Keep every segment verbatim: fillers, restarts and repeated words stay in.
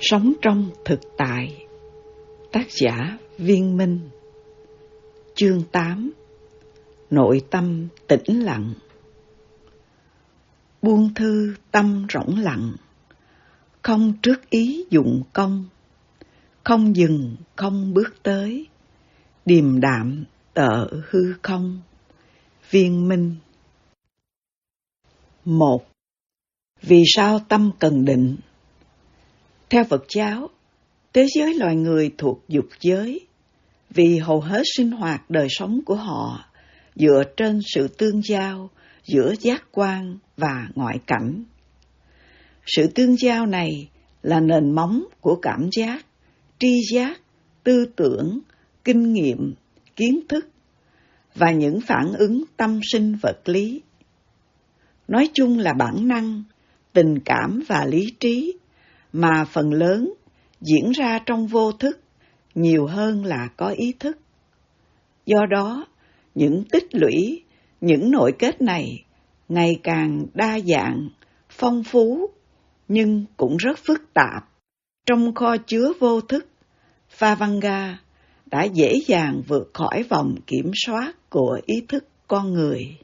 Sống trong thực tại. Tác giả Viên Minh. Chương tám. Nội tâm tĩnh lặng. Buông thư tâm rỗng lặng, không trước ý dụng công, không dừng không bước tới, điềm đạm tợ hư không. Viên Minh. Một. Vì sao tâm cần định? Theo Phật giáo, thế giới loài người thuộc dục giới, vì hầu hết sinh hoạt đời sống của họ dựa trên sự tương giao giữa giác quan và ngoại cảnh. Sự tương giao này là nền móng của cảm giác, tri giác, tư tưởng, kinh nghiệm, kiến thức và những phản ứng tâm sinh vật lý. Nói chung là bản năng, tình cảm và lý trí mà phần lớn diễn ra trong vô thức nhiều hơn là có ý thức. Do đó, những tích lũy, những nội kết này ngày càng đa dạng, phong phú, nhưng cũng rất phức tạp. Trong kho chứa vô thức, Phavanga đã dễ dàng vượt khỏi vòng kiểm soát của ý thức con người.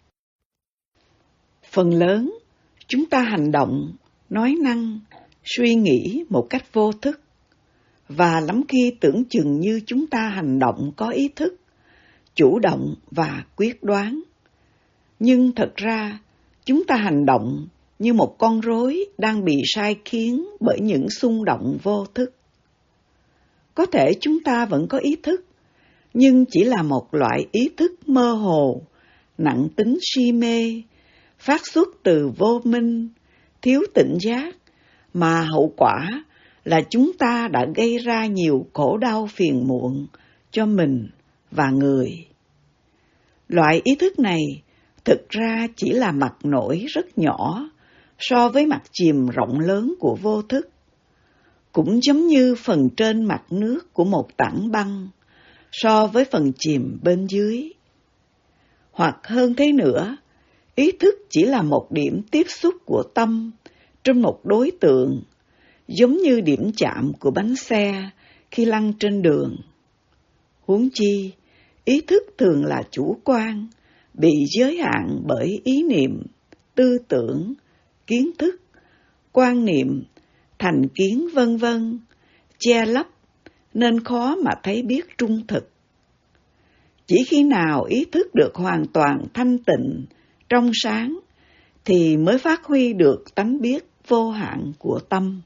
Phần lớn, chúng ta hành động, nói năng, suy nghĩ một cách vô thức, và lắm khi tưởng chừng như chúng ta hành động có ý thức, chủ động và quyết đoán. Nhưng thật ra, chúng ta hành động như một con rối đang bị sai khiến bởi những xung động vô thức. Có thể chúng ta vẫn có ý thức, nhưng chỉ là một loại ý thức mơ hồ, nặng tính si mê, phát xuất từ vô minh, thiếu tỉnh giác, mà hậu quả là chúng ta đã gây ra nhiều khổ đau phiền muộn cho mình và người. Loại ý thức này thực ra chỉ là mặt nổi rất nhỏ so với mặt chìm rộng lớn của vô thức, cũng giống như phần trên mặt nước của một tảng băng so với phần chìm bên dưới. Hoặc hơn thế nữa, ý thức chỉ là một điểm tiếp xúc của tâm trên một đối tượng, giống như điểm chạm của bánh xe khi lăn trên đường. Huống chi, ý thức thường là chủ quan, bị giới hạn bởi ý niệm, tư tưởng, kiến thức, quan niệm, thành kiến vân vân, che lấp, nên khó mà thấy biết trung thực. Chỉ khi nào ý thức được hoàn toàn thanh tịnh, trong sáng, thì mới phát huy được tánh biết vô hạn của tâm.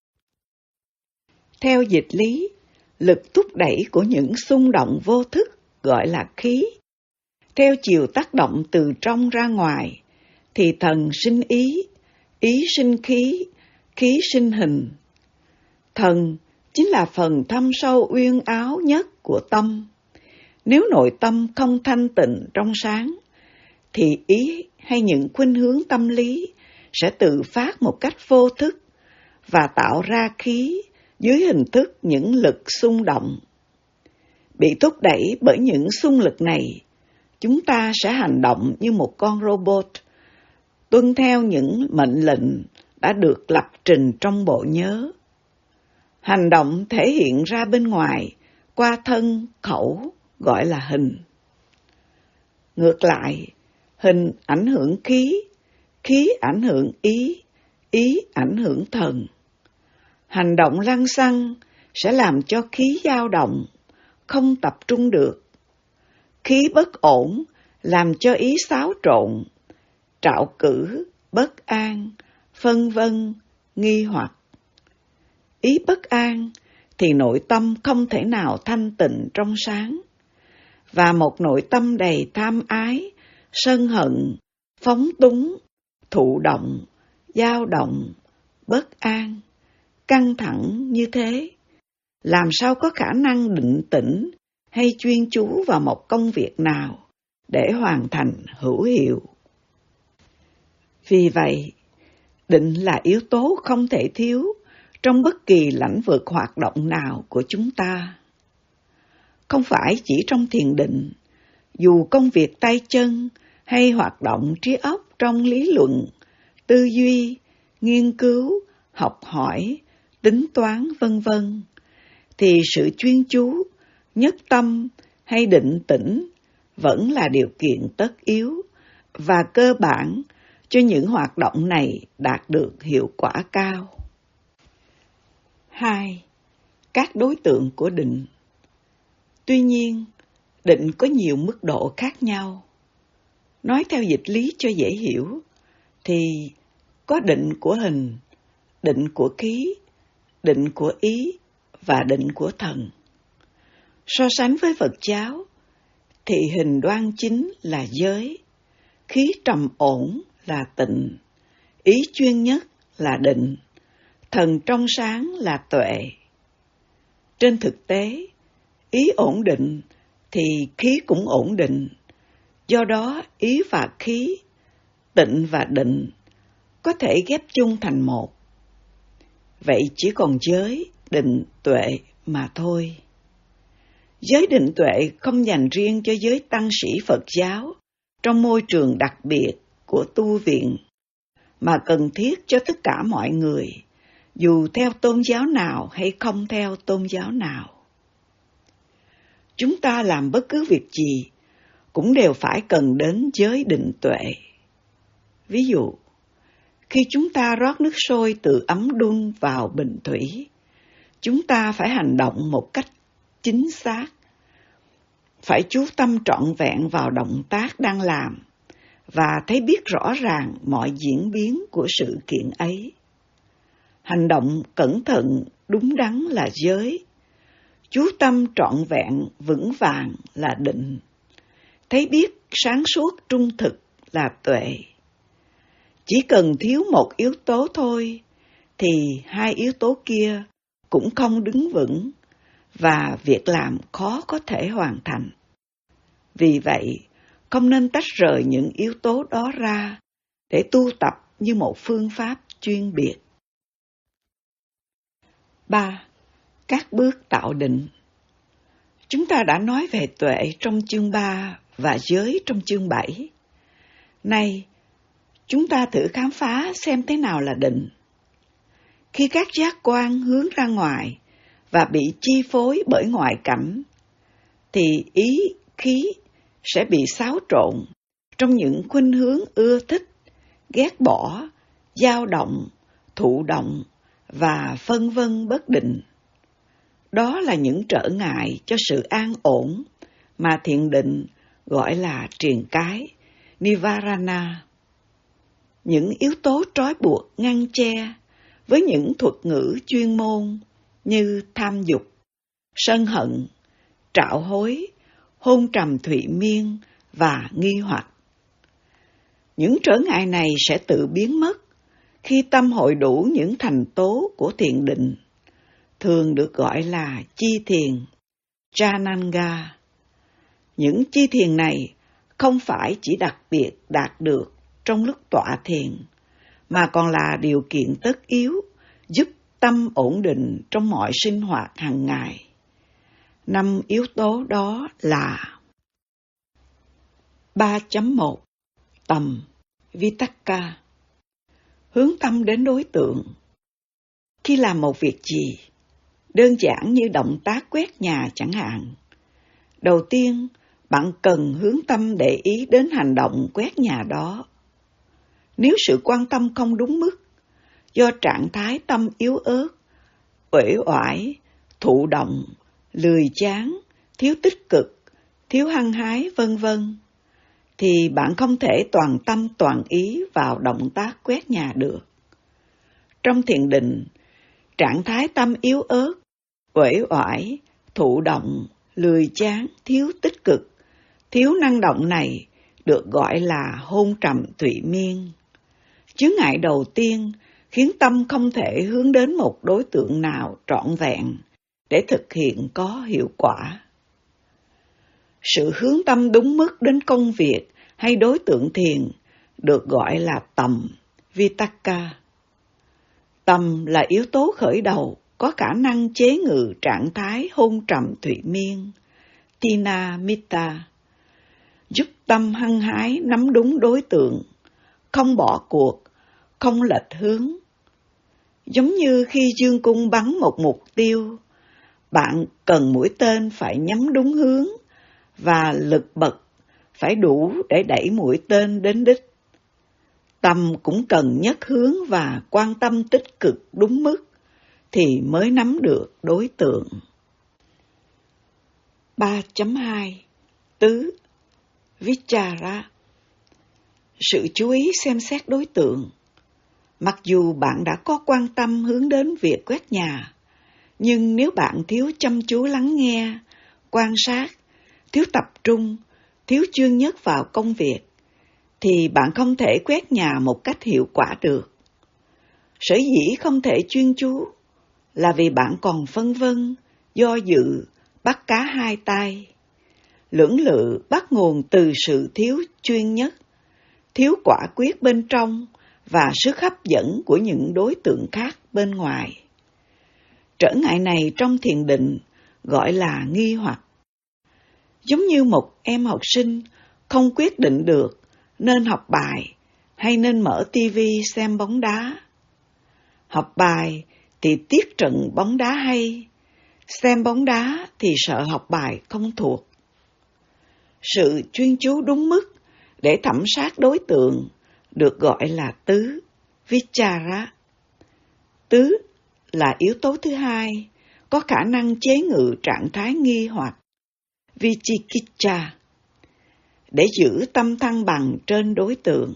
Theo dịch lý, lực thúc đẩy của những xung động vô thức gọi là khí. Theo chiều tác động từ trong ra ngoài, thì thần sinh ý, ý sinh khí, khí sinh hình. Thần chính là phần thâm sâu uyên áo nhất của tâm. Nếu nội tâm không thanh tịnh trong sáng, thì ý hay những khuynh hướng tâm lý sẽ tự phát một cách vô thức và tạo ra khí dưới hình thức những lực xung động. Bị thúc đẩy bởi những xung lực này, chúng ta sẽ hành động như một con robot, tuân theo những mệnh lệnh đã được lập trình trong bộ nhớ. Hành động thể hiện ra bên ngoài qua thân, khẩu, gọi là hình. Ngược lại, hình ảnh hưởng khí, khí ảnh hưởng ý, ý ảnh hưởng thần. Hành động lăng xăng sẽ làm cho khí dao động, không tập trung được. Khí bất ổn làm cho ý xáo trộn, trạo cử, bất an, phân vân, nghi hoặc. Ý bất an thì nội tâm không thể nào thanh tịnh trong sáng, và một nội tâm đầy tham ái, sân hận, phóng túng, thụ động, dao động, bất an, căng thẳng như thế, làm sao có khả năng định tĩnh hay chuyên chú vào một công việc nào để hoàn thành hữu hiệu. Vì vậy, định là yếu tố không thể thiếu trong bất kỳ lĩnh vực hoạt động nào của chúng ta. Không phải chỉ trong thiền định, dù công việc tay chân hay hoạt động trí óc trong lý luận, tư duy, nghiên cứu, học hỏi, tính toán vân vân, thì sự chuyên chú, nhất tâm hay định tĩnh vẫn là điều kiện tất yếu và cơ bản cho những hoạt động này đạt được hiệu quả cao. Hai. Các đối tượng của định. Tuy nhiên, định có nhiều mức độ khác nhau. Nói theo dịch lý cho dễ hiểu, thì có định của hình, định của khí, định của ý và định của thần. So sánh với Phật giáo, thì hình đoan chính là giới, khí trầm ổn là tịnh, ý chuyên nhất là định, thần trong sáng là tuệ. Trên thực tế, ý ổn định thì khí cũng ổn định, do đó ý và khí, tịnh và định có thể ghép chung thành một. Vậy chỉ còn giới, định, tuệ mà thôi. Giới định tuệ không dành riêng cho giới tăng sĩ Phật giáo trong môi trường đặc biệt của tu viện, mà cần thiết cho tất cả mọi người, dù theo tôn giáo nào hay không theo tôn giáo nào. Chúng ta làm bất cứ việc gì cũng đều phải cần đến giới định tuệ. Ví dụ, khi chúng ta rót nước sôi từ ấm đun vào bình thủy, chúng ta phải hành động một cách chính xác, phải chú tâm trọn vẹn vào động tác đang làm và thấy biết rõ ràng mọi diễn biến của sự kiện ấy. Hành động cẩn thận, đúng đắn là giới, chú tâm trọn vẹn, vững vàng là định, thấy biết sáng suốt trung thực là tuệ. Chỉ cần thiếu một yếu tố thôi, thì hai yếu tố kia cũng không đứng vững, và việc làm khó có thể hoàn thành. Vì vậy, không nên tách rời những yếu tố đó ra để tu tập như một phương pháp chuyên biệt. Ba. Các bước tạo định. Chúng ta đã nói về tuệ trong chương ba và giới trong chương bảy. Nay, chúng ta thử khám phá xem thế nào là định. Khi các giác quan hướng ra ngoài và bị chi phối bởi ngoại cảnh, thì ý, khí sẽ bị xáo trộn trong những khuynh hướng ưa thích, ghét bỏ, dao động, thụ động và phân vân bất định. Đó là những trở ngại cho sự an ổn mà thiền định gọi là triền cái, Nivarana. Những yếu tố trói buộc ngăn che với những thuật ngữ chuyên môn như tham dục, sân hận, trạo hối, hôn trầm thụy miên và nghi hoặc. Những trở ngại này sẽ tự biến mất khi tâm hội đủ những thành tố của thiền định, thường được gọi là chi thiền, Jnanga. Những chi thiền này không phải chỉ đặc biệt đạt được trong lúc tọa thiền, mà còn là điều kiện tất yếu giúp tâm ổn định trong mọi sinh hoạt hàng ngày. Năm yếu tố đó là: ba chấm một. Tầm, Vitakka. Hướng tâm đến đối tượng. Khi làm một việc gì, đơn giản như động tác quét nhà chẳng hạn, đầu tiên bạn cần hướng tâm để ý đến hành động quét nhà đó. Nếu sự quan tâm không đúng mức, do trạng thái tâm yếu ớt, uể oải, thụ động, lười chán, thiếu tích cực, thiếu hăng hái vân vân, thì bạn không thể toàn tâm toàn ý vào động tác quét nhà được. Trong thiền định, trạng thái tâm yếu ớt, uể oải, thụ động, lười chán, thiếu tích cực, thiếu năng động này được gọi là hôn trầm thụy miên. Chướng ngại đầu tiên khiến tâm không thể hướng đến một đối tượng nào trọn vẹn để thực hiện có hiệu quả. Sự hướng tâm đúng mức đến công việc hay đối tượng thiền được gọi là tầm, Vitakka. Tầm là yếu tố khởi đầu có khả năng chế ngự trạng thái hôn trầm thụy miên, Tina Mitta, giúp tâm hăng hái nắm đúng đối tượng, không bỏ cuộc, không lệch hướng. Giống như khi dương cung bắn một mục tiêu, bạn cần mũi tên phải nhắm đúng hướng và lực bật phải đủ để đẩy mũi tên đến đích. Tâm cũng cần nhất hướng và quan tâm tích cực đúng mức thì mới nắm được đối tượng. ba chấm hai Tứ Vichara. Sự chú ý xem xét đối tượng. Mặc dù bạn đã có quan tâm hướng đến việc quét nhà, nhưng nếu bạn thiếu chăm chú lắng nghe, quan sát, thiếu tập trung, thiếu chuyên nhất vào công việc, thì bạn không thể quét nhà một cách hiệu quả được. Sở dĩ không thể chuyên chú là vì bạn còn phân vân, do dự, bắt cá hai tay. Lưỡng lự bắt nguồn từ sự thiếu chuyên nhất, thiếu quả quyết bên trong và sức hấp dẫn của những đối tượng khác bên ngoài. Trở ngại này trong thiền định gọi là nghi hoặc. Giống như một em học sinh không quyết định được nên học bài hay nên mở tivi xem bóng đá. Học bài thì tiếc trận bóng đá hay, xem bóng đá thì sợ học bài không thuộc. Sự chuyên chú đúng mức để thẩm sát đối tượng được gọi là tứ, Vichara. Tứ là yếu tố thứ hai, có khả năng chế ngự trạng thái nghi hoặc, Vichikicha, để giữ tâm thăng bằng trên đối tượng.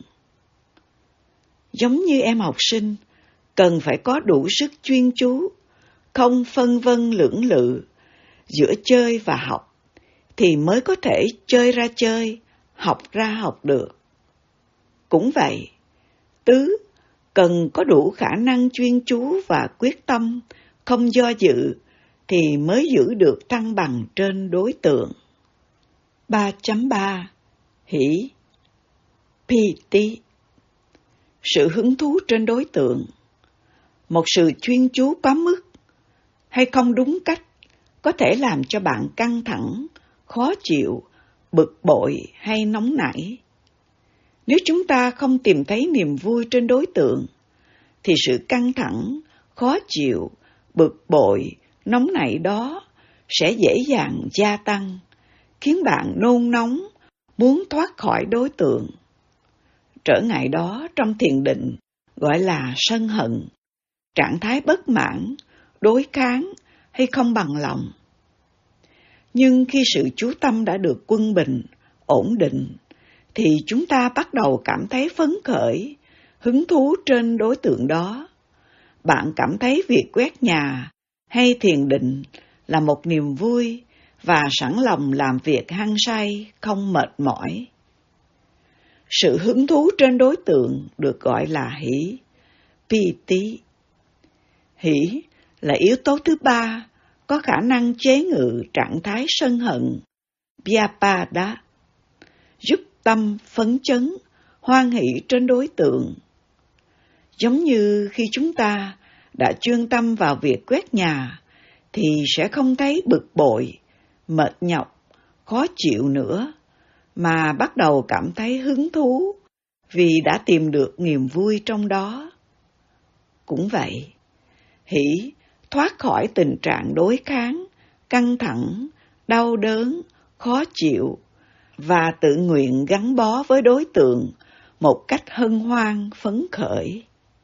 Giống như em học sinh, cần phải có đủ sức chuyên chú, không phân vân lưỡng lự giữa chơi và học, thì mới có thể chơi ra chơi, học ra học được. Cũng vậy, tứ cần có đủ khả năng chuyên chú và quyết tâm, không do dự, thì mới giữ được thăng bằng trên đối tượng. ba chấm ba Hỷ Piti. Sự hứng thú trên đối tượng. Một sự chuyên chú quá mức hay không đúng cách có thể làm cho bạn căng thẳng, khó chịu, bực bội hay nóng nảy. Nếu chúng ta không tìm thấy niềm vui trên đối tượng, thì sự căng thẳng, khó chịu, bực bội, nóng nảy đó sẽ dễ dàng gia tăng, khiến bạn nôn nóng, muốn thoát khỏi đối tượng. Trở ngại đó trong thiền định gọi là sân hận, trạng thái bất mãn, đối kháng hay không bằng lòng. Nhưng khi sự chú tâm đã được quân bình, ổn định, thì chúng ta bắt đầu cảm thấy phấn khởi, hứng thú trên đối tượng đó. Bạn cảm thấy việc quét nhà hay thiền định là một niềm vui và sẵn lòng làm việc hăng say, không mệt mỏi. Sự hứng thú trên đối tượng được gọi là hỷ, piti. Hỷ là yếu tố thứ ba, có khả năng chế ngự trạng thái sân hận, vyapada, giúp tâm phấn chấn, hoan hỷ trên đối tượng. Giống như khi chúng ta đã chuyên tâm vào việc quét nhà, thì sẽ không thấy bực bội, mệt nhọc, khó chịu nữa, mà bắt đầu cảm thấy hứng thú vì đã tìm được niềm vui trong đó. Cũng vậy, hỷ thoát khỏi tình trạng đối kháng, căng thẳng, đau đớn, khó chịu và tự nguyện gắn bó với đối tượng một cách hân hoan phấn khởi.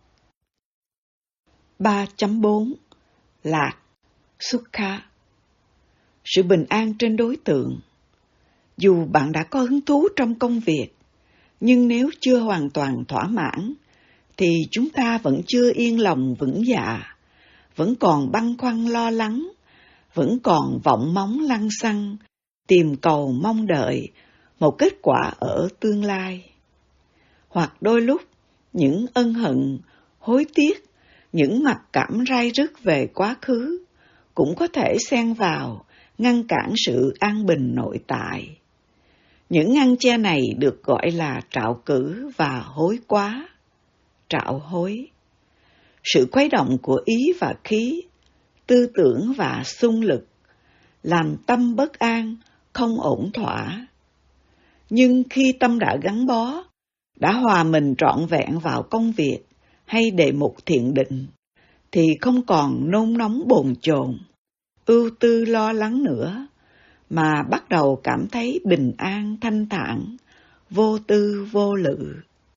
ba chấm bốn Lạc, Sukha. Sự bình an trên đối tượng. Dù bạn đã có hứng thú trong công việc, nhưng nếu chưa hoàn toàn thỏa mãn, thì chúng ta vẫn chưa yên lòng vững dạ, vẫn còn băn khoăn lo lắng, vẫn còn vọng móng lăng xăng, tìm cầu mong đợi một kết quả ở tương lai. Hoặc đôi lúc, những ân hận, hối tiếc, những mặc cảm rai rứt về quá khứ cũng có thể xen vào, ngăn cản sự an bình nội tại. Những ngăn che này được gọi là trạo cử và hối quá. Trạo hối. Sự khuấy động của ý và khí, tư tưởng và xung lực, làm tâm bất an, không ổn thỏa. Nhưng khi tâm đã gắn bó, đã hòa mình trọn vẹn vào công việc hay đề mục thiền định, thì không còn nôn nóng bồn chồn, ưu tư lo lắng nữa, mà bắt đầu cảm thấy bình an thanh thản, vô tư vô lự.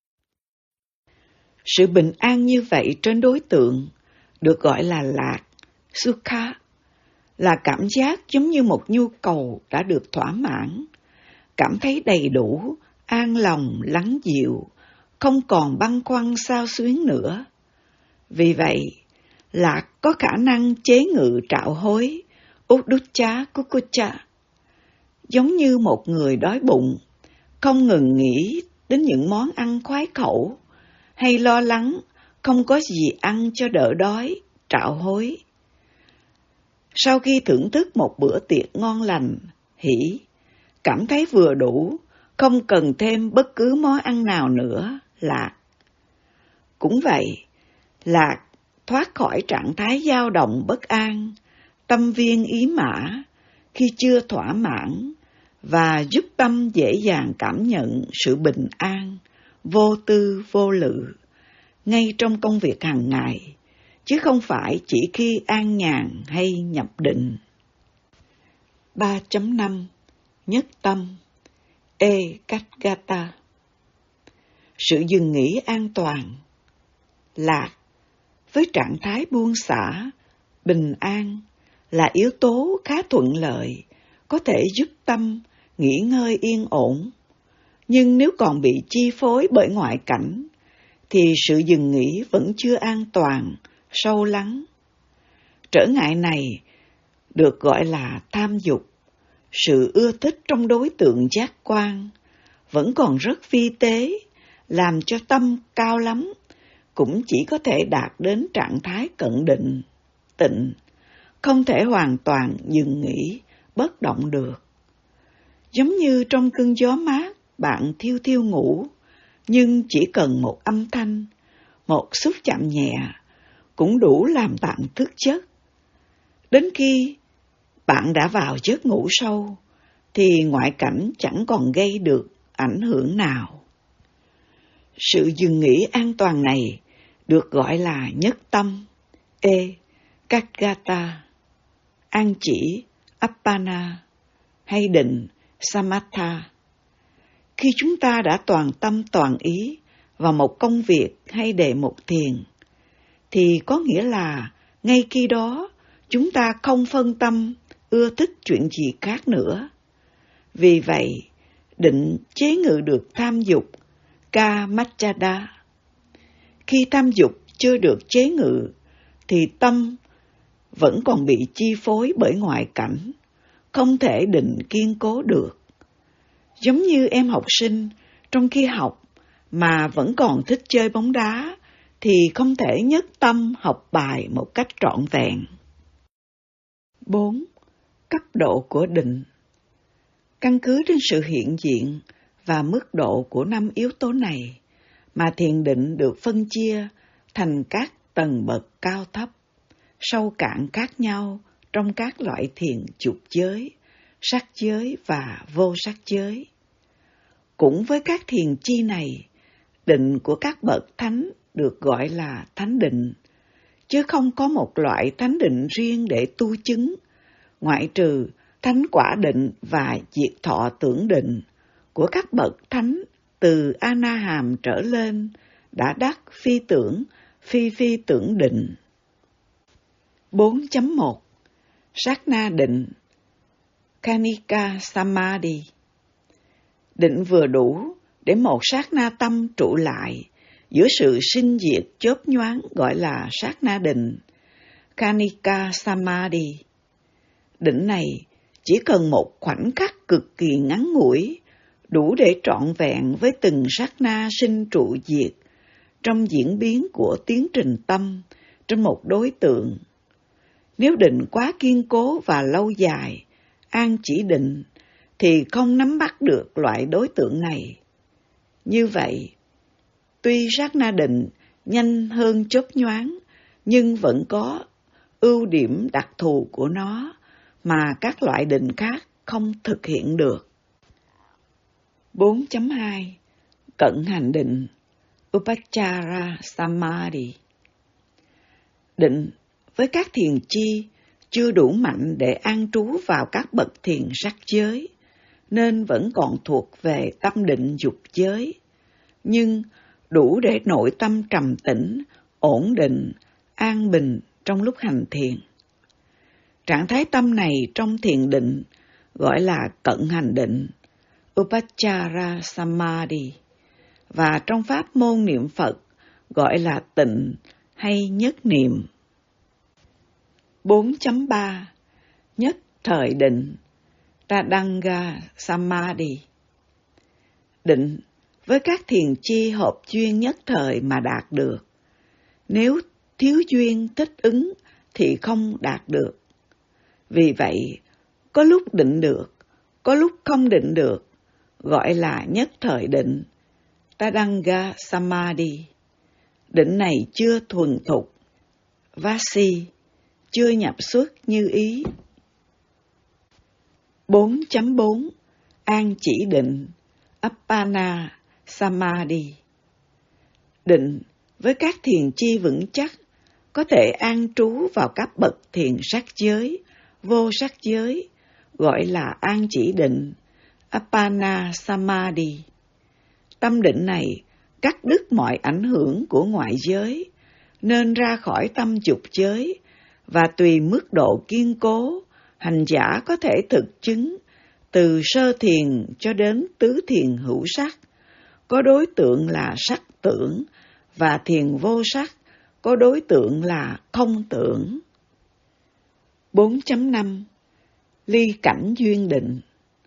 Sự bình an như vậy trên đối tượng được gọi là lạc, sukha, là cảm giác giống như một nhu cầu đã được thỏa mãn, cảm thấy đầy đủ, an lòng, lắng dịu, không còn băn khoăn xao xuyến nữa. Vì vậy, lạc có khả năng chế ngự trạo hối, uddhacca kukucca, giống như một người đói bụng, không ngừng nghĩ đến những món ăn khoái khẩu, hay lo lắng không có gì ăn cho đỡ đói, trạo hối. Sau khi thưởng thức một bữa tiệc ngon lành, hỷ, cảm thấy vừa đủ, không cần thêm bất cứ món ăn nào nữa, lạc. Cũng vậy, lạc thoát khỏi trạng thái dao động bất an, tâm viên ý mã khi chưa thỏa mãn, và giúp tâm dễ dàng cảm nhận sự bình an, vô tư vô lự, ngay trong công việc hàng ngày, chứ không phải chỉ khi an nhàn hay nhập định. ba chấm năm Nhất tâm Ekaggata. Sự dừng nghỉ an toàn, lạc, với trạng thái buông xả, bình an, là yếu tố khá thuận lợi, có thể giúp tâm nghỉ ngơi yên ổn. Nhưng nếu còn bị chi phối bởi ngoại cảnh, thì sự dừng nghỉ vẫn chưa an toàn, sâu lắng. Trở ngại này được gọi là tham dục, sự ưa thích trong đối tượng giác quan, vẫn còn rất vi tế, làm cho tâm cao lắm, cũng chỉ có thể đạt đến trạng thái cận định, tịnh, không thể hoàn toàn dừng nghỉ, bất động được. Giống như trong cơn gió mát, bạn thiêu thiêu ngủ, nhưng chỉ cần một âm thanh, một xúc chạm nhẹ, cũng đủ làm bạn thức giấc. Đến khi bạn đã vào giấc ngủ sâu, thì ngoại cảnh chẳng còn gây được ảnh hưởng nào. Sự dừng nghỉ an toàn này được gọi là nhất tâm, Ekaggata, an chỉ, Appana, hay định, Samatha. Khi chúng ta đã toàn tâm toàn ý vào một công việc hay đề mục thiền, thì có nghĩa là ngay khi đó chúng ta không phân tâm, ưa thích chuyện gì khác nữa. Vì vậy, định chế ngự được tham dục, Kamacchada. Khi tham dục chưa được chế ngự, thì tâm vẫn còn bị chi phối bởi ngoại cảnh, không thể định kiên cố được. Giống như em học sinh, trong khi học mà vẫn còn thích chơi bóng đá, thì không thể nhất tâm học bài một cách trọn vẹn. bốn. Cấp độ của định. Căn cứ trên sự hiện diện và mức độ của năm yếu tố này, mà thiền định được phân chia thành các tầng bậc cao thấp, sâu cạn khác nhau trong các loại thiền chục giới, sắc giới và vô sắc giới. Cũng với các thiền chi này, định của các bậc thánh được gọi là thánh định, chứ không có một loại thánh định riêng để tu chứng, ngoại trừ thánh quả định và diệt thọ tưởng định của các bậc thánh từ A-na-hàm trở lên đã đắc phi tưởng, phi phi tưởng định. bốn chấm một Sát na định, Khanika Samadhi. Định vừa đủ để một sát na tâm trụ lại giữa sự sinh diệt chớp nhoáng gọi là sát na định, Khanika Samadhi. Định này chỉ cần một khoảnh khắc cực kỳ ngắn ngủi, đủ để trọn vẹn với từng sát na sinh trụ diệt trong diễn biến của tiến trình tâm trên một đối tượng. Nếu định quá kiên cố và lâu dài, an chỉ định, thì không nắm bắt được loại đối tượng này. Như vậy, tuy sát na định nhanh hơn chớp nhoáng, nhưng vẫn có ưu điểm đặc thù của nó mà các loại định khác không thực hiện được. bốn chấm hai Cận hành định, Upachara Samadhi. Định với các thiền chi chưa đủ mạnh để an trú vào các bậc thiền sắc giới, nên vẫn còn thuộc về tâm định dục giới, nhưng đủ để nội tâm trầm tĩnh, ổn định, an bình trong lúc hành thiền. Trạng thái tâm này trong thiền định gọi là cận hành định, Upachara Samadhi, và trong pháp môn niệm Phật gọi là tịnh hay nhất niệm. bốn chấm ba Nhất thời định, Tadanga Samadhi. Định với các thiền chi hợp duyên nhất thời mà đạt được. Nếu thiếu duyên thích ứng thì không đạt được. Vì vậy, có lúc định được, có lúc không định được, gọi là nhất thời định, Tadanga Samadhi. Định này chưa thuần thục, Vasi, chưa nhập xuất như ý. bốn chấm bốn An chỉ định, Appana Samadhi. Định với các thiền chi vững chắc có thể an trú vào các bậc thiền sắc giới, vô sắc giới, gọi là an chỉ định, Appana Samadhi. Tâm định này cắt đứt mọi ảnh hưởng của ngoại giới, nên ra khỏi tâm dục giới, và tùy mức độ kiên cố, hành giả có thể thực chứng từ sơ thiền cho đến tứ thiền hữu sắc, có đối tượng là sắc tưởng, và thiền vô sắc, có đối tượng là không tưởng. bốn chấm năm Ly cảnh duyên định.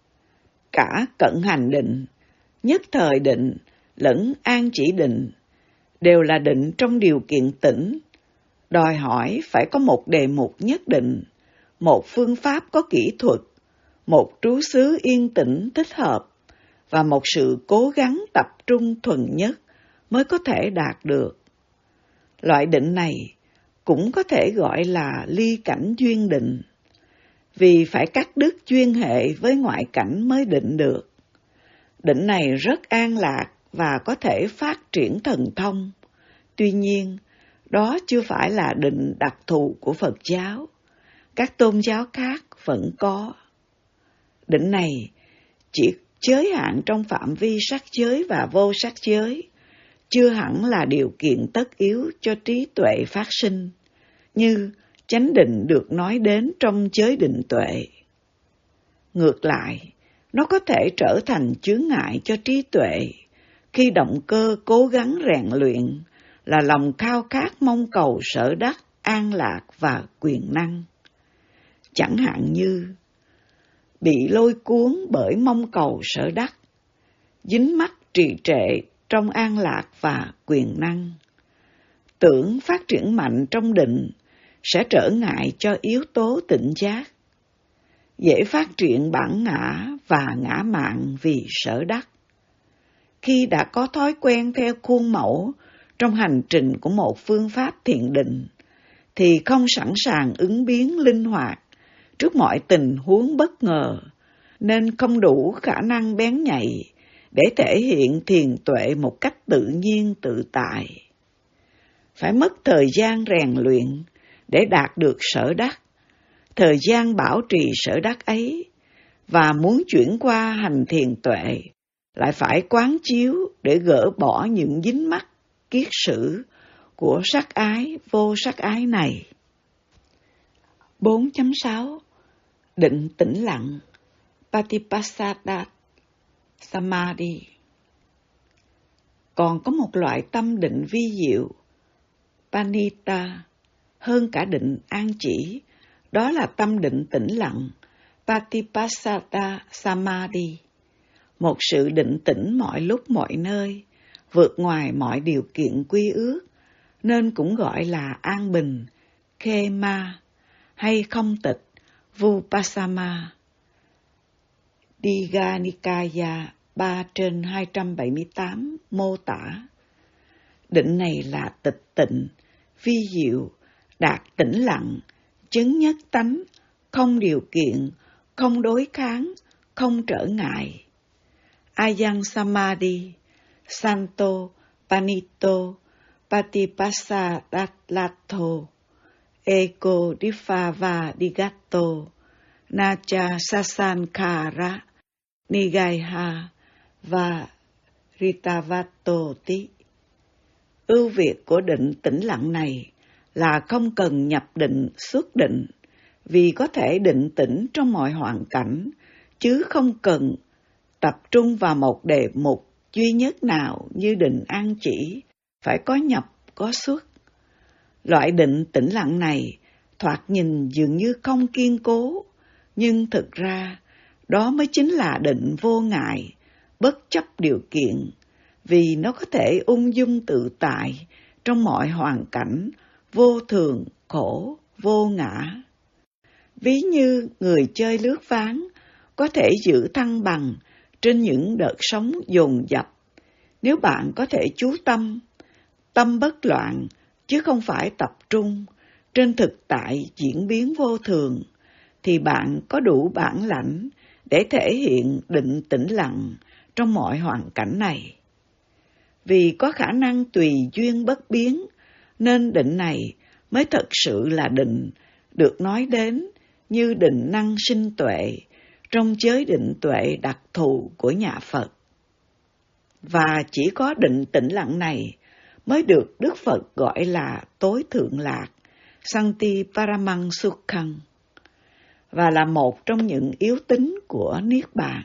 Cả cận hành định, nhất thời định, lẫn an chỉ định đều là định trong điều kiện tĩnh, đòi hỏi phải có một đề mục nhất định, một phương pháp có kỹ thuật, một trú xứ yên tĩnh thích hợp, và một sự cố gắng tập trung thuần nhất mới có thể đạt được. Loại định này cũng có thể gọi là ly cảnh duyên định, vì phải cắt đứt duyên hệ với ngoại cảnh mới định được. Định này rất an lạc và có thể phát triển thần thông. Tuy nhiên, đó chưa phải là định đặc thù của Phật giáo. Các tôn giáo khác vẫn có. Định này chỉ giới hạn trong phạm vi sắc giới và vô sắc giới, chưa hẳn là điều kiện tất yếu cho trí tuệ phát sinh, như chánh định được nói đến trong giới định tuệ. Ngược lại, nó có thể trở thành chướng ngại cho trí tuệ khi động cơ cố gắng rèn luyện là lòng khao khát mong cầu sở đắc, an lạc và quyền năng. Chẳng hạn như bị lôi cuốn bởi mong cầu sở đắc, dính mắc trì trệ trong an lạc và quyền năng. Tưởng phát triển mạnh trong định sẽ trở ngại cho yếu tố tỉnh giác, dễ phát triển bản ngã và ngã mạn vì sở đắc. Khi đã có thói quen theo khuôn mẫu trong hành trình của một phương pháp thiền định, thì không sẵn sàng ứng biến linh hoạt trước mọi tình huống bất ngờ, nên không đủ khả năng bén nhạy để thể hiện thiền tuệ một cách tự nhiên tự tại. Phải mất thời gian rèn luyện để đạt được sở đắc, thời gian bảo trì sở đắc ấy, và muốn chuyển qua hành thiền tuệ, lại phải quán chiếu để gỡ bỏ những dính mắc kiết sử của sắc ái, vô sắc ái này. bốn chấm sáu Định tĩnh lặng, Patipassata Samadhi. Còn có một loại tâm định vi diệu, Panita, hơn cả định an chỉ, đó là tâm định tĩnh lặng, Patipassata Samadhi. Một sự định tĩnh mọi lúc mọi nơi, vượt ngoài mọi điều kiện quy ước, nên cũng gọi là an bình, Khema, hay không tịch, Vupassama. Digha Nikaya ba trên hai trăm bảy mươi tám mô tả. Định này là tịch tịnh, vi diệu, đạt tĩnh lặng, chứng nhất tánh, không điều kiện, không đối kháng, không trở ngại. Ayang Samadhi, Santo, Panito, Patipassadattho, ego difava digatto, nacha sasankara, nigaiha và ritavato ti. Ưu việt của định tĩnh lặng này là không cần nhập định xuất định, vì có thể định tĩnh trong mọi hoàn cảnh, chứ không cần tập trung vào một đề mục duy nhất nào như định an chỉ, phải có nhập, có xuất. Loại định tĩnh lặng này thoạt nhìn dường như không kiên cố, nhưng thực ra đó mới chính là định vô ngại, bất chấp điều kiện, vì nó có thể ung dung tự tại trong mọi hoàn cảnh, vô thường, khổ, vô ngã. Ví như người chơi lướt ván có thể giữ thăng bằng trên những đợt sóng dồn dập. Nếu bạn có thể chú tâm, tâm bất loạn, chứ không phải tập trung, trên thực tại diễn biến vô thường, thì bạn có đủ bản lãnh để thể hiện định tĩnh lặng trong mọi hoàn cảnh này. Vì có khả năng tùy duyên bất biến, nên định này mới thật sự là định được nói đến như định năng sinh tuệ trong giới định tuệ đặc thù của nhà Phật. Và chỉ có định tĩnh lặng này mới được Đức Phật gọi là tối thượng lạc, Santi Paramang Sukhang, và là một trong những yếu tính của Niết Bàn.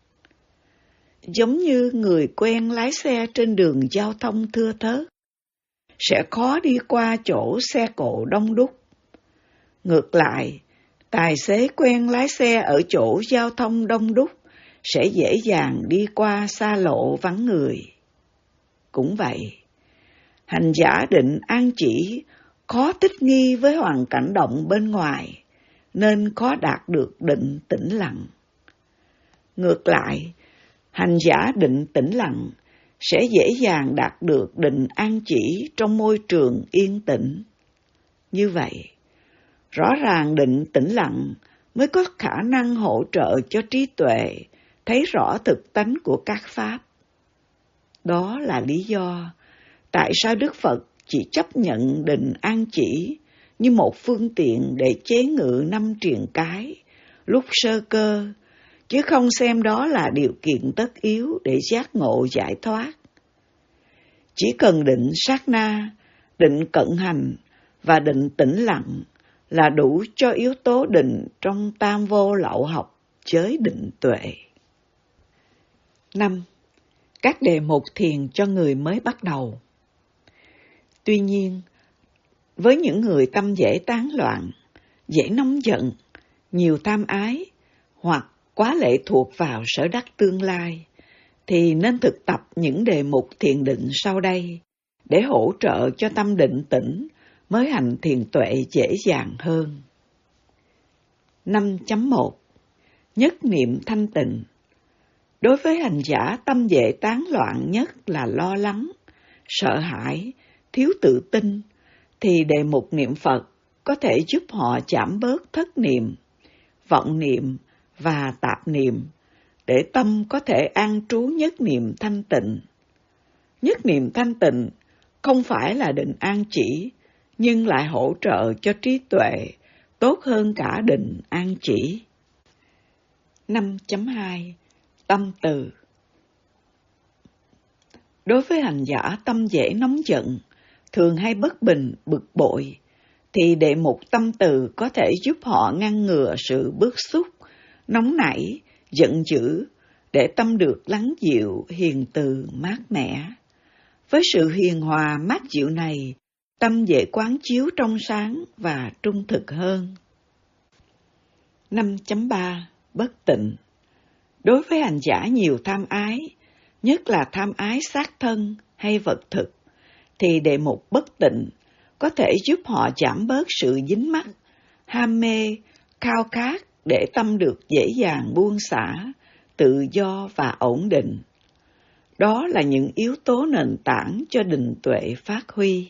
Giống như người quen lái xe trên đường giao thông thưa thớt, sẽ khó đi qua chỗ xe cộ đông đúc. Ngược lại, tài xế quen lái xe ở chỗ giao thông đông đúc sẽ dễ dàng đi qua xa lộ vắng người. Cũng vậy, hành giả định an chỉ khó thích nghi với hoàn cảnh động bên ngoài, nên khó đạt được định tĩnh lặng. Ngược lại, hành giả định tĩnh lặng sẽ dễ dàng đạt được định an chỉ trong môi trường yên tĩnh. Như vậy, rõ ràng định tĩnh lặng mới có khả năng hỗ trợ cho trí tuệ thấy rõ thực tánh của các pháp. Đó là lý do tại sao Đức Phật chỉ chấp nhận định an chỉ như một phương tiện để chế ngự năm triền cái lúc sơ cơ, chứ không xem đó là điều kiện tất yếu để giác ngộ giải thoát. Chỉ cần định sát na, định cận hành và định tĩnh lặng là đủ cho yếu tố định trong tam vô lậu học giới định tuệ. năm. Các đề mục thiền cho người mới bắt đầu. Tuy nhiên, với những người tâm dễ tán loạn, dễ nóng giận, nhiều tham ái hoặc quá lệ thuộc vào sở đắc tương lai, thì nên thực tập những đề mục thiền định sau đây để hỗ trợ cho tâm định tĩnh mới hành thiền tuệ dễ dàng hơn. năm chấm một. Nhất niệm thanh tịnh. Đối với hành giả tâm dễ tán loạn nhất là lo lắng, sợ hãi, thiếu tự tin, thì đề mục niệm Phật có thể giúp họ giảm bớt thất niệm, vọng niệm và tạp niệm, để tâm có thể an trú nhất niệm thanh tịnh. Nhất niệm thanh tịnh không phải là định an chỉ, nhưng lại hỗ trợ cho trí tuệ tốt hơn cả định an chỉ. năm chấm hai. Tâm từ. Đối với hành giả tâm dễ nóng giận, thường hay bất bình, bực bội, thì đề mục tâm từ có thể giúp họ ngăn ngừa sự bức xúc, nóng nảy, giận dữ, để tâm được lắng dịu, hiền từ, mát mẻ. Với sự hiền hòa, mát dịu này, tâm dễ quán chiếu trong sáng và trung thực hơn. năm chấm ba. Bất tịnh. Đối với hành giả nhiều tham ái, nhất là tham ái xác thân hay vật thực, thì đề mục bất tịnh có thể giúp họ giảm bớt sự dính mắc, ham mê, khao khát để tâm được dễ dàng buông xả, tự do và ổn định. Đó là những yếu tố nền tảng cho định tuệ phát huy.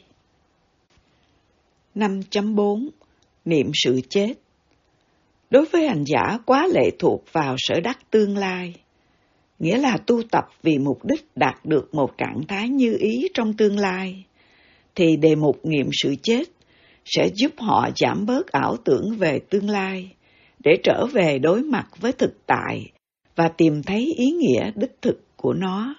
năm chấm bốn. Niệm sự chết. Đối với hành giả quá lệ thuộc vào sở đắc tương lai, nghĩa là tu tập vì mục đích đạt được một trạng thái như ý trong tương lai, thì đề mục niệm sự chết sẽ giúp họ giảm bớt ảo tưởng về tương lai, để trở về đối mặt với thực tại và tìm thấy ý nghĩa đích thực của nó.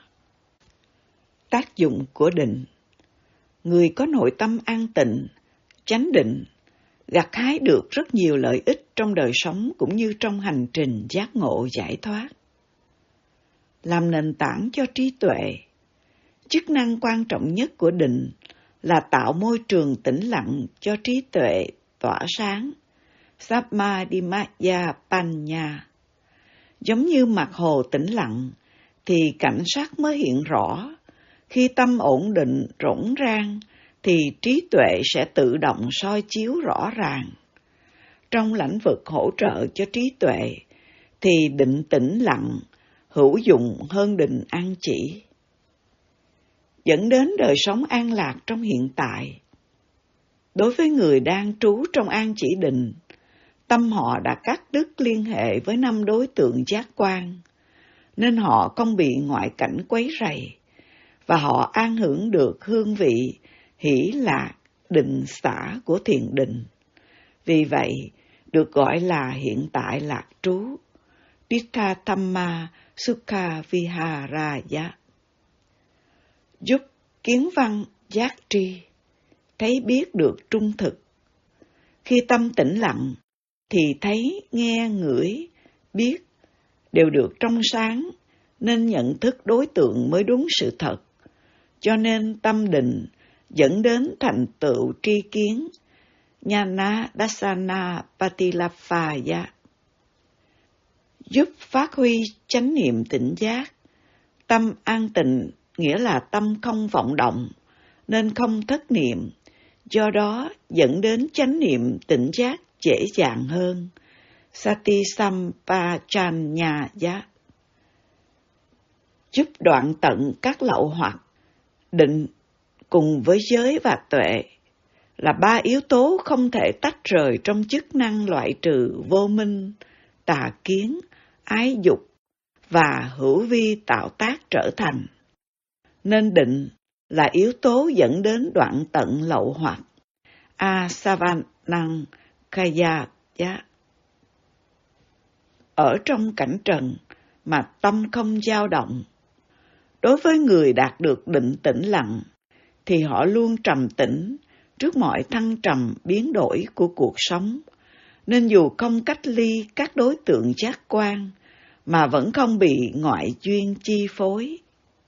Tác dụng của định. Người có nội tâm an tịnh, chánh định, gặt hái được rất nhiều lợi ích trong đời sống cũng như trong hành trình giác ngộ giải thoát. Làm nền tảng cho trí tuệ, chức năng quan trọng nhất của định là tạo môi trường tĩnh lặng cho trí tuệ tỏa sáng, Samadhimaya Panya. Giống như mặt hồ tĩnh lặng, thì cảnh sắc mới hiện rõ. Khi tâm ổn định, rỗng rang, thì trí tuệ sẽ tự động soi chiếu rõ ràng. Trong lĩnh vực hỗ trợ cho trí tuệ, thì định tĩnh lặng hữu dụng hơn định an chỉ, dẫn đến đời sống an lạc trong hiện tại. Đối với người đang trú trong an chỉ định, tâm họ đã cắt đứt liên hệ với năm đối tượng giác quan, nên họ không bị ngoại cảnh quấy rầy, và họ an hưởng được hương vị hỷ lạc, định xả của thiền định. Vì vậy, được gọi là hiện tại lạc trú, Dittha Thamma Sukha Viharaya. Giúp kiến văn giác tri, thấy biết được trung thực. Khi tâm tĩnh lặng, thì thấy, nghe, ngửi, biết đều được trong sáng, nên nhận thức đối tượng mới đúng sự thật. Cho nên tâm định dẫn đến thành tựu tri kiến, Jnana Dassana Patilaphaya. Giúp phát huy chánh niệm tỉnh giác. Tâm an tịnh nghĩa là tâm không vọng động, nên không thất niệm, do đó dẫn đến chánh niệm tỉnh giác dễ dàng hơn, Sati Sampajanyaya. Giúp đoạn tận các lậu hoặc. Định cùng với giới và tuệ là ba yếu tố không thể tách rời trong chức năng loại trừ vô minh, tà kiến, ái dục và hữu vi tạo tác trở thành. Nên định là yếu tố dẫn đến đoạn tận lậu hoặc, asavanang khaya. Ở trong cảnh trần mà tâm không dao động. Đối với người đạt được định tĩnh lặng, thì họ luôn trầm tĩnh trước mọi thăng trầm biến đổi của cuộc sống, nên dù không cách ly các đối tượng giác quan, mà vẫn không bị ngoại duyên chi phối.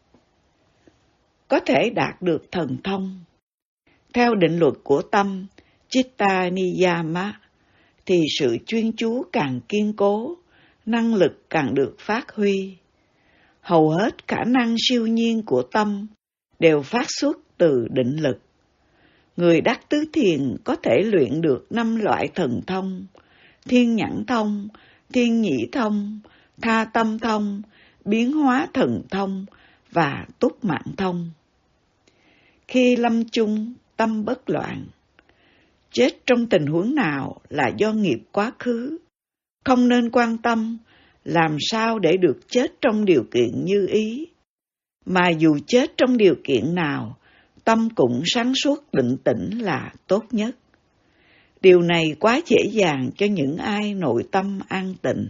Có thể đạt được thần thông. Theo định luật của tâm, Chitta Niyama, thì sự chuyên chú càng kiên cố, năng lực càng được phát huy. Hầu hết khả năng siêu nhiên của tâm đều phát xuất từ định lực. Người đắc tứ thiền có thể luyện được năm loại thần thông: thiên nhãn thông, thiên nhĩ thông, tha tâm thông, biến hóa thần thông và túc mạng thông. Khi lâm chung, tâm bất loạn. Chết trong tình huống nào là do nghiệp quá khứ, không nên quan tâm làm sao để được chết trong điều kiện như ý. Mà dù chết trong điều kiện nào, tâm cũng sáng suốt định tĩnh là tốt nhất. Điều này quá dễ dàng cho những ai nội tâm an tịnh.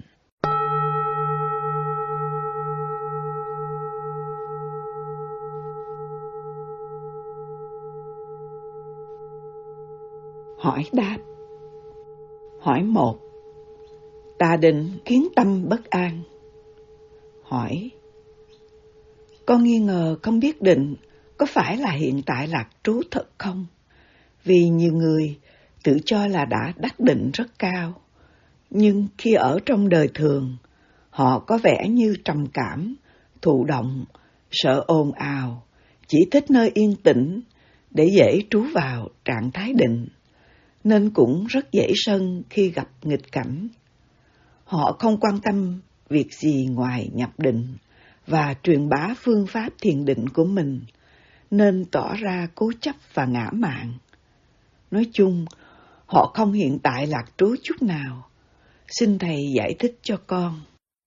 Hỏi đáp. Hỏi một. Tà định khiến tâm bất an. Hỏi. Con nghi ngờ không biết định có phải là hiện tại lạc trú thật không? Vì nhiều người tự cho là đã đắc định rất cao, nhưng khi ở trong đời thường, họ có vẻ như trầm cảm, thụ động, sợ ồn ào, chỉ thích nơi yên tĩnh để dễ trú vào trạng thái định, nên cũng rất dễ sân khi gặp nghịch cảnh. Họ không quan tâm việc gì ngoài nhập định và truyền bá phương pháp thiền định của mình, nên tỏ ra cố chấp và ngã mạn. Nói chung, họ không hiện tại lạc trú chút nào. Xin Thầy giải thích cho con.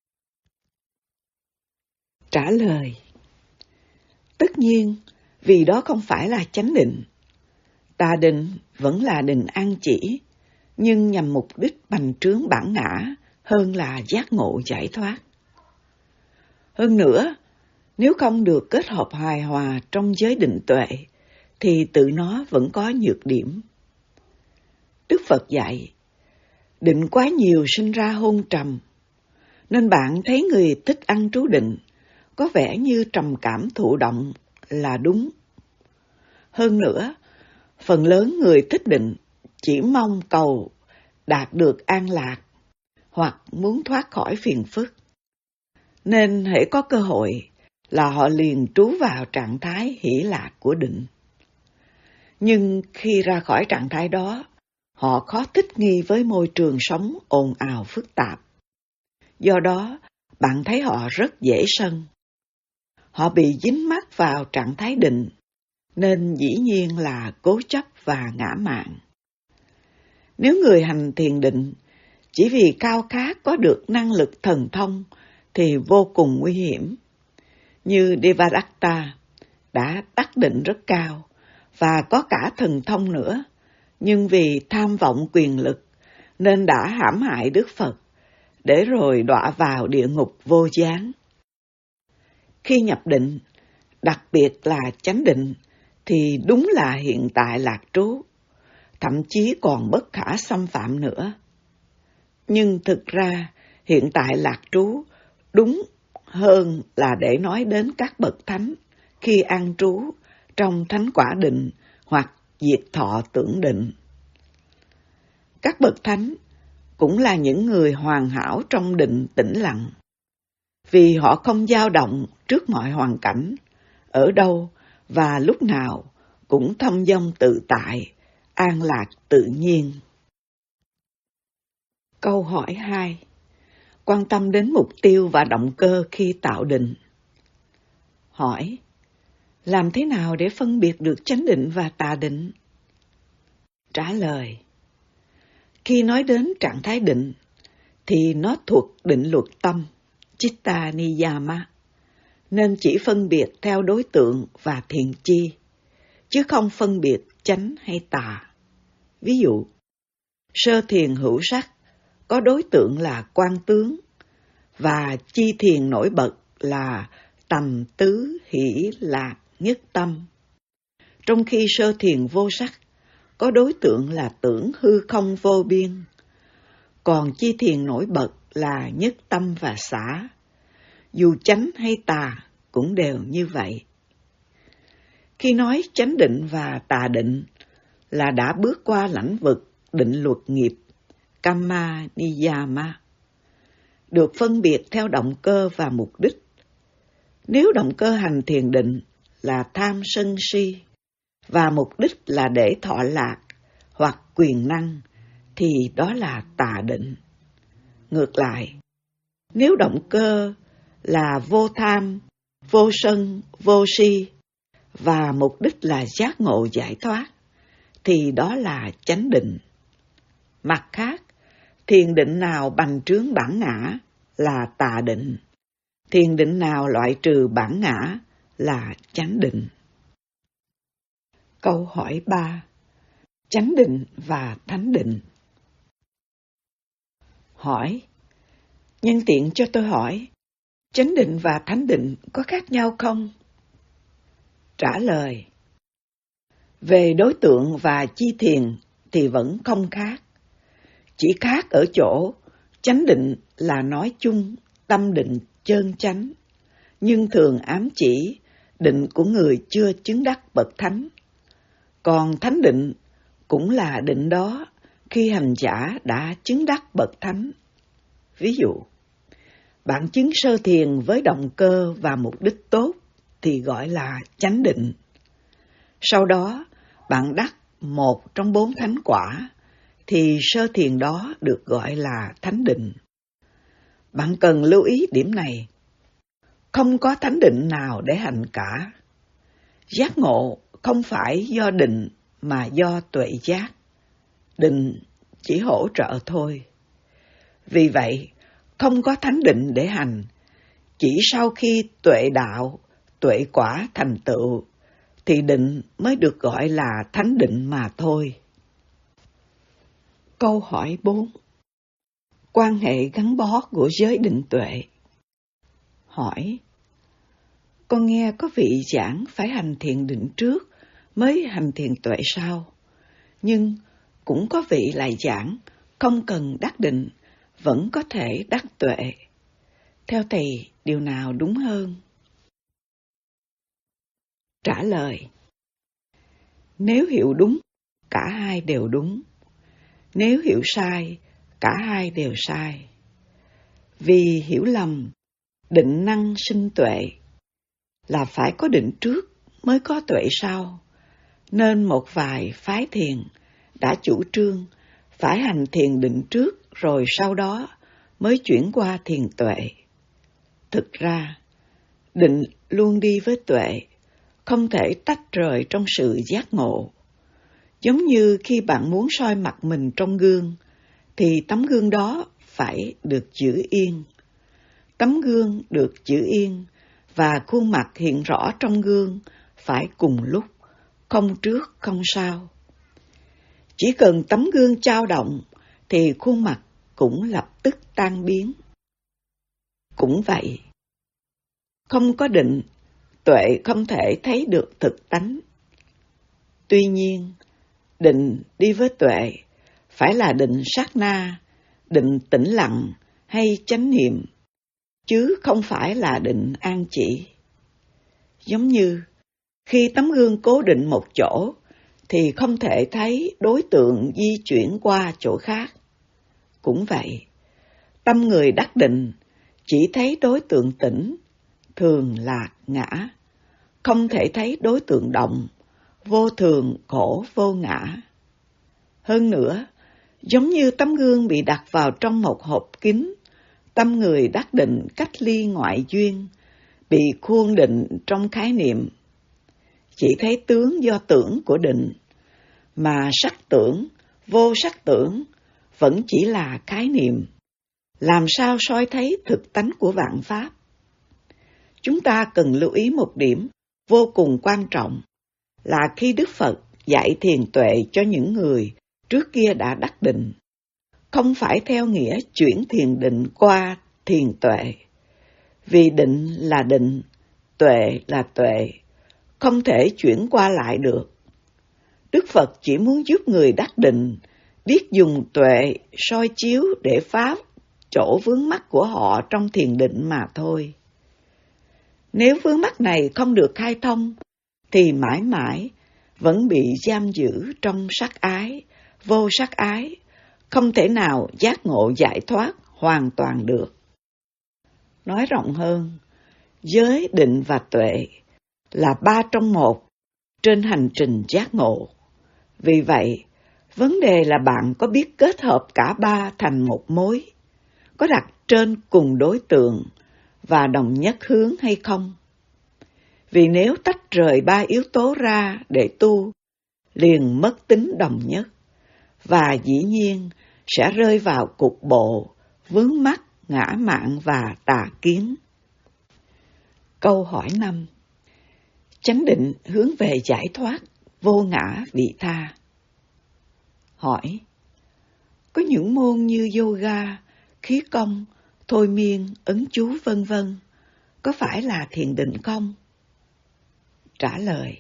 Trả lời. Tất nhiên, vì đó không phải là chánh định. Tà định vẫn là định an chỉ, nhưng nhằm mục đích bành trướng bản ngã hơn là giác ngộ giải thoát. Hơn nữa, nếu không được kết hợp hài hòa trong giới định tuệ, thì tự nó vẫn có nhược điểm. Đức Phật dạy, định quá nhiều sinh ra hôn trầm, nên bạn thấy người thích ăn trú định có vẻ như trầm cảm thụ động là đúng. Hơn nữa, phần lớn người thích định chỉ mong cầu đạt được an lạc hoặc muốn thoát khỏi phiền phức. Nên hễ có cơ hội là họ liền trú vào trạng thái hỷ lạc của định. Nhưng khi ra khỏi trạng thái đó, họ khó thích nghi với môi trường sống ồn ào phức tạp. Do đó, bạn thấy họ rất dễ sân. Họ bị dính mắc vào trạng thái định, nên dĩ nhiên là cố chấp và ngã mạn. Nếu người hành thiền định chỉ vì khao khát có được năng lực thần thông thì vô cùng nguy hiểm. Như Devadatta đã đắc định rất cao và có cả thần thông nữa, nhưng vì tham vọng quyền lực nên đã hãm hại Đức Phật, để rồi đọa vào địa ngục vô gián. Khi nhập định, đặc biệt là chánh định, thì đúng là hiện tại lạc trú, thậm chí còn bất khả xâm phạm nữa. Nhưng thực ra, hiện tại lạc trú đúng hơn là để nói đến các bậc thánh khi an trú trong thánh quả định hoặc diệt thọ tưởng định. Các bậc thánh cũng là những người hoàn hảo trong định tĩnh lặng, vì họ không dao động trước mọi hoàn cảnh, ở đâu và lúc nào cũng thông dong tự tại, an lạc tự nhiên. Câu hỏi hai. Quan tâm đến mục tiêu và động cơ khi tạo định. Hỏi, làm thế nào để phân biệt được chánh định và tà định? Trả lời, khi nói đến trạng thái định, thì nó thuộc định luật tâm, Chitta Niyama, nên chỉ phân biệt theo đối tượng và thiện chi, chứ không phân biệt chánh hay tà. Ví dụ, sơ thiền hữu sắc có đối tượng là quan tướng, và chi thiền nổi bật là tầm tứ hỷ lạc nhất tâm. Trong khi sơ thiền vô sắc có đối tượng là tưởng hư không vô biên, còn chi thiền nổi bật là nhất tâm và xả. Dù chánh hay tà cũng đều như vậy. Khi nói chánh định và tà định là đã bước qua lãnh vực định luật nghiệp, Kamma Niyama, được phân biệt theo động cơ và mục đích. Nếu động cơ hành thiền định là tham sân si, và mục đích là để thọ lạc hoặc quyền năng, thì đó là tà định. Ngược lại, nếu động cơ là vô tham, vô sân, vô si, và mục đích là giác ngộ giải thoát, thì đó là chánh định. Mặt khác, thiền định nào bành trướng bản ngã là tà định, thiền định nào loại trừ bản ngã là chánh định. Câu hỏi ba. Chánh định và thánh định. Hỏi, nhân tiện cho tôi hỏi, chánh định và thánh định có khác nhau không? Trả lời, về đối tượng và chi thiền thì vẫn không khác. Chỉ khác ở chỗ, chánh định là nói chung tâm định chân chánh, nhưng thường ám chỉ định của người chưa chứng đắc bậc thánh. Còn thánh định cũng là định đó khi hành giả đã chứng đắc bậc thánh. Ví dụ, bạn chứng sơ thiền với động cơ và mục đích tốt thì gọi là chánh định. Sau đó, bạn đắc một trong bốn thánh quả, thì sơ thiền đó được gọi là thánh định. Bạn cần lưu ý điểm này. Không có thánh định nào để hành cả. Giác ngộ không phải do định mà do tuệ giác. Định chỉ hỗ trợ thôi. Vì vậy, không có thánh định để hành. Chỉ sau khi tuệ đạo, tuệ quả thành tựu, thì định mới được gọi là thánh định mà thôi. Câu hỏi bốn. Quan hệ gắn bó của giới định tuệ. Hỏi: con nghe có vị giảng phải hành thiền định trước mới hành thiền tuệ sau, nhưng cũng có vị lại giảng không cần đắc định vẫn có thể đắc tuệ. Theo thầy, điều nào đúng hơn? Trả lời: nếu hiểu đúng, cả hai đều đúng. Nếu hiểu sai, cả hai đều sai. Vì hiểu lầm, định năng sinh tuệ, là phải có định trước mới có tuệ sau, nên một vài phái thiền đã chủ trương phải hành thiền định trước rồi sau đó mới chuyển qua thiền tuệ. Thực ra, định luôn đi với tuệ, không thể tách rời trong sự giác ngộ. Giống như khi bạn muốn soi mặt mình trong gương, thì tấm gương đó phải được giữ yên. Tấm gương được giữ yên và khuôn mặt hiện rõ trong gương phải cùng lúc, không trước không sau. Chỉ cần tấm gương chao động thì khuôn mặt cũng lập tức tan biến. Cũng vậy, không có định, tuệ không thể thấy được thực tánh. Tuy nhiên, định đi với tuệ phải là định sát na, định tĩnh lặng hay chánh niệm, chứ không phải là định an chỉ. Giống như khi tấm gương cố định một chỗ thì không thể thấy đối tượng di chuyển qua chỗ khác. Cũng vậy, tâm người đắc định chỉ thấy đối tượng tĩnh, thường là ngã, không thể thấy đối tượng động, vô thường khổ vô ngã. Hơn nữa, giống như tấm gương bị đặt vào trong một hộp kín, tâm người đắc định cách ly ngoại duyên, bị khuôn định trong khái niệm. Chỉ thấy tướng do tưởng của định, mà sắc tưởng, vô sắc tưởng vẫn chỉ là khái niệm. Làm sao soi thấy thực tánh của vạn pháp? Chúng ta cần lưu ý một điểm vô cùng quan trọng là khi Đức Phật dạy thiền tuệ cho những người trước kia đã đắc định, không phải theo nghĩa chuyển thiền định qua thiền tuệ. Vì định là định, tuệ là tuệ, không thể chuyển qua lại được. Đức Phật chỉ muốn giúp người đắc định biết dùng tuệ soi chiếu để phá chỗ vướng mắc của họ trong thiền định mà thôi. Nếu vướng mắc này không được khai thông, thì mãi mãi vẫn bị giam giữ trong sắc ái, vô sắc ái, không thể nào giác ngộ giải thoát hoàn toàn được. Nói rộng hơn, giới định và tuệ là ba trong một trên hành trình giác ngộ. Vì vậy, vấn đề là bạn có biết kết hợp cả ba thành một mối, có đặt trên cùng đối tượng và đồng nhất hướng hay không? Vì nếu tách rời ba yếu tố ra để tu, liền mất tính đồng nhất, và dĩ nhiên sẽ rơi vào cục bộ, vướng mắc, ngã mạn và tà kiến. Câu hỏi năm. Chánh định hướng về giải thoát, vô ngã vị tha. Hỏi: có những môn như yoga, khí công, thôi miên, ấn chú vân vân, có phải là thiền định không? Trả lời: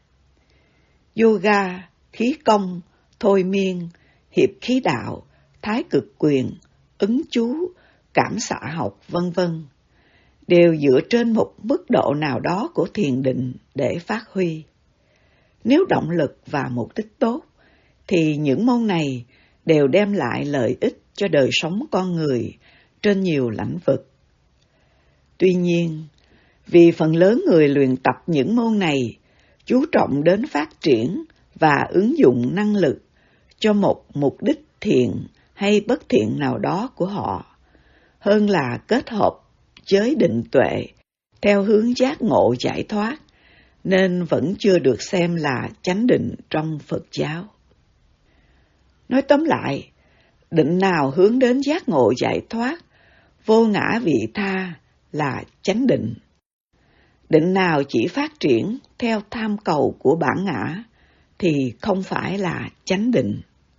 yoga, khí công, thôi miên, hiệp khí đạo, thái cực quyền, ấn chú, cảm xạ học vân vân đều dựa trên một mức độ nào đó của thiền định để phát huy. Nếu động lực và mục đích tốt, thì những môn này đều đem lại lợi ích cho đời sống con người trên nhiều lĩnh vực. Tuy nhiên, vì phần lớn người luyện tập những môn này chú trọng đến phát triển và ứng dụng năng lực cho một mục đích thiện hay bất thiện nào đó của họ, hơn là kết hợp giới định tuệ theo hướng giác ngộ giải thoát, nên vẫn chưa được xem là chánh định trong Phật giáo. Nói tóm lại, định nào hướng đến giác ngộ giải thoát, vô ngã vị tha là chánh định. Định nào chỉ phát triển theo tham cầu của bản ngã thì không phải là chánh định.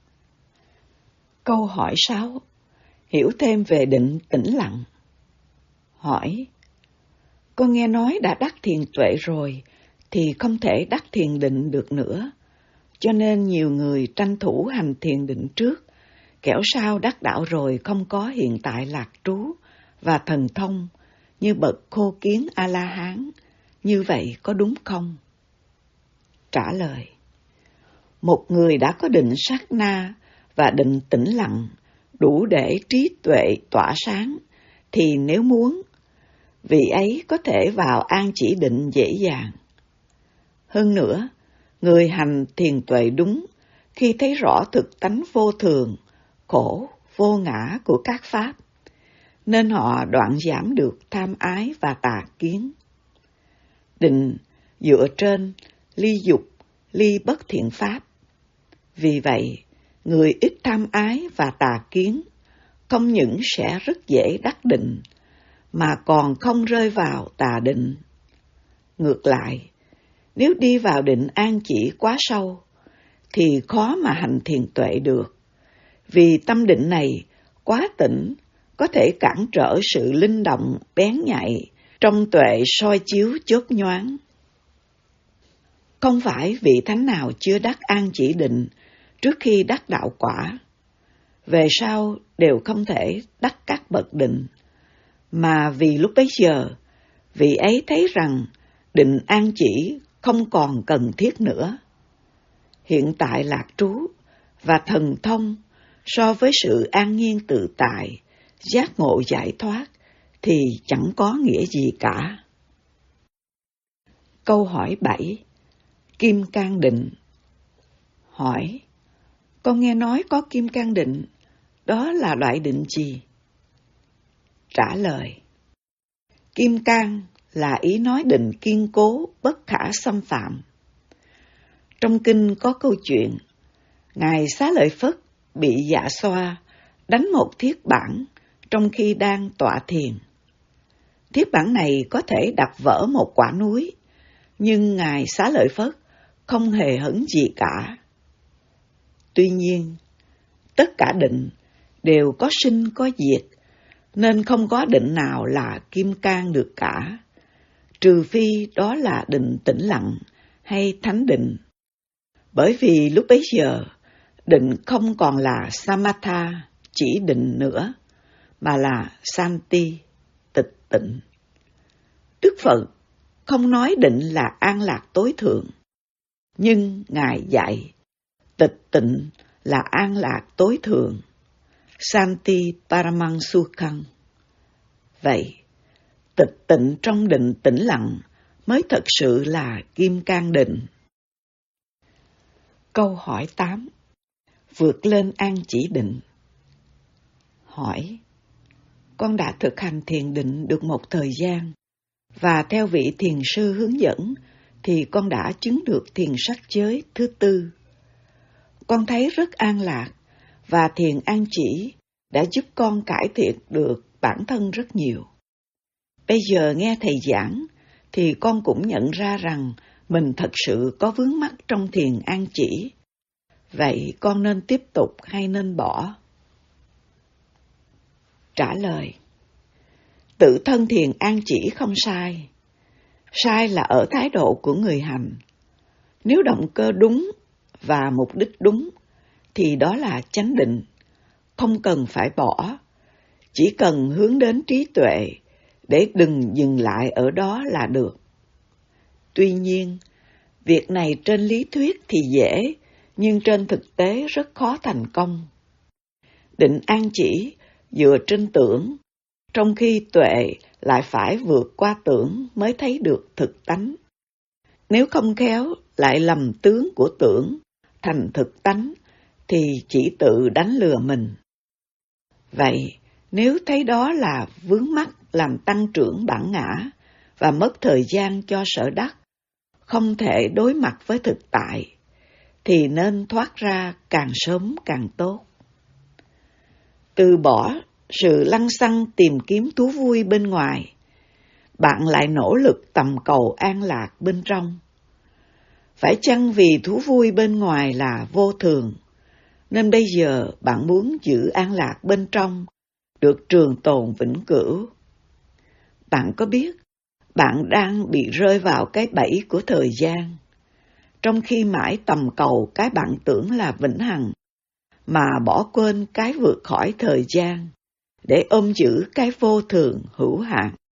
Câu hỏi sáu. Hiểu thêm về định tĩnh lặng. Hỏi: con nghe nói đã đắc thiền tuệ rồi thì không thể đắc thiền định được nữa, cho nên nhiều người tranh thủ hành thiền định trước, kẻo sao đắc đạo rồi không có hiện tại lạc trú và thần thông như bậc khô kiến A-la-hán. Như vậy có đúng không? Trả lời: một người đã có định sát na và định tĩnh lặng đủ để trí tuệ tỏa sáng, thì nếu muốn, vị ấy có thể vào an chỉ định dễ dàng. Hơn nữa, người hành thiền tuệ đúng khi thấy rõ thực tánh vô thường, khổ, vô ngã của các pháp, nên họ đoạn giảm được tham ái và tà kiến. Định dựa trên ly dục, ly bất thiện pháp. Vì vậy, người ít tham ái và tà kiến không những sẽ rất dễ đắc định, mà còn không rơi vào tà định. Ngược lại, nếu đi vào định an chỉ quá sâu, thì khó mà hành thiền tuệ được, vì tâm định này quá tĩnh, có thể cản trở sự linh động bén nhạy trong tuệ soi chiếu chớp nhoáng. Không phải vị thánh nào chưa đắc an chỉ định trước khi đắc đạo quả, về sau đều không thể đắc các bậc định, mà vì lúc bấy giờ, vị ấy thấy rằng định an chỉ không còn cần thiết nữa. Hiện tại lạc trú và thần thông so với sự an nhiên tự tại, giác ngộ giải thoát thì chẳng có nghĩa gì cả. Câu hỏi bảy. Kim cang định. Hỏi: con nghe nói có kim cang định, đó là loại định gì? Trả lời: kim cang là ý nói định kiên cố, bất khả xâm phạm. Trong kinh có câu chuyện, Ngài Xá Lợi Phất bị Dạ Xoa đánh một thiết bản trong khi đang tọa thiền. Thiết bản này có thể đập vỡ một quả núi, nhưng Ngài Xá Lợi Phất không hề hấn gì cả. Tuy nhiên, tất cả định đều có sinh có diệt, nên không có định nào là kim cang được cả, trừ phi đó là định tĩnh lặng hay thánh định. Bởi vì lúc bấy giờ, định không còn là samatha, chỉ định nữa, mà là santi, tịch tịnh. Đức Phật không nói định là an lạc tối thượng, nhưng Ngài dạy tịch tịnh là an lạc tối thượng, santi paramang sukhang. Vậy, tịch tịnh trong định tĩnh lặng mới thật sự là kim cang định. Câu hỏi tám. Vượt lên an chỉ định. Hỏi: con đã thực hành thiền định được một thời gian, và theo vị thiền sư hướng dẫn thì con đã chứng được thiền sắc giới thứ tư. Con thấy rất an lạc, và thiền an chỉ đã giúp con cải thiện được bản thân rất nhiều. Bây giờ nghe thầy giảng thì con cũng nhận ra rằng mình thật sự có vướng mắc trong thiền an chỉ. Vậy con nên tiếp tục hay nên bỏ? Trả lời: tự thân thiền an chỉ không sai. Sai là ở thái độ của người hành. Nếu động cơ đúng và mục đích đúng thì đó là chánh định, không cần phải bỏ, chỉ cần hướng đến trí tuệ để đừng dừng lại ở đó là được. Tuy nhiên, việc này trên lý thuyết thì dễ, nhưng trên thực tế rất khó thành công. Định an chỉ dựa trên tưởng, trong khi tuệ lại phải vượt qua tưởng mới thấy được thực tánh. Nếu không khéo lại lầm tướng của tưởng thành thực tánh thì chỉ tự đánh lừa mình. Vậy, nếu thấy đó là vướng mắc làm tăng trưởng bản ngã và mất thời gian cho sở đắc, không thể đối mặt với thực tại, thì nên thoát ra càng sớm càng tốt. Từ bỏ sự lăng xăng tìm kiếm thú vui bên ngoài, bạn lại nỗ lực tầm cầu an lạc bên trong? Phải chăng vì thú vui bên ngoài là vô thường, nên bây giờ bạn muốn giữ an lạc bên trong, được trường tồn vĩnh cửu? Bạn có biết bạn đang bị rơi vào cái bẫy của thời gian, trong khi mãi tầm cầu cái bạn tưởng là vĩnh hằng, mà bỏ quên cái vượt khỏi thời gian, để ôm giữ cái vô thường hữu hạn?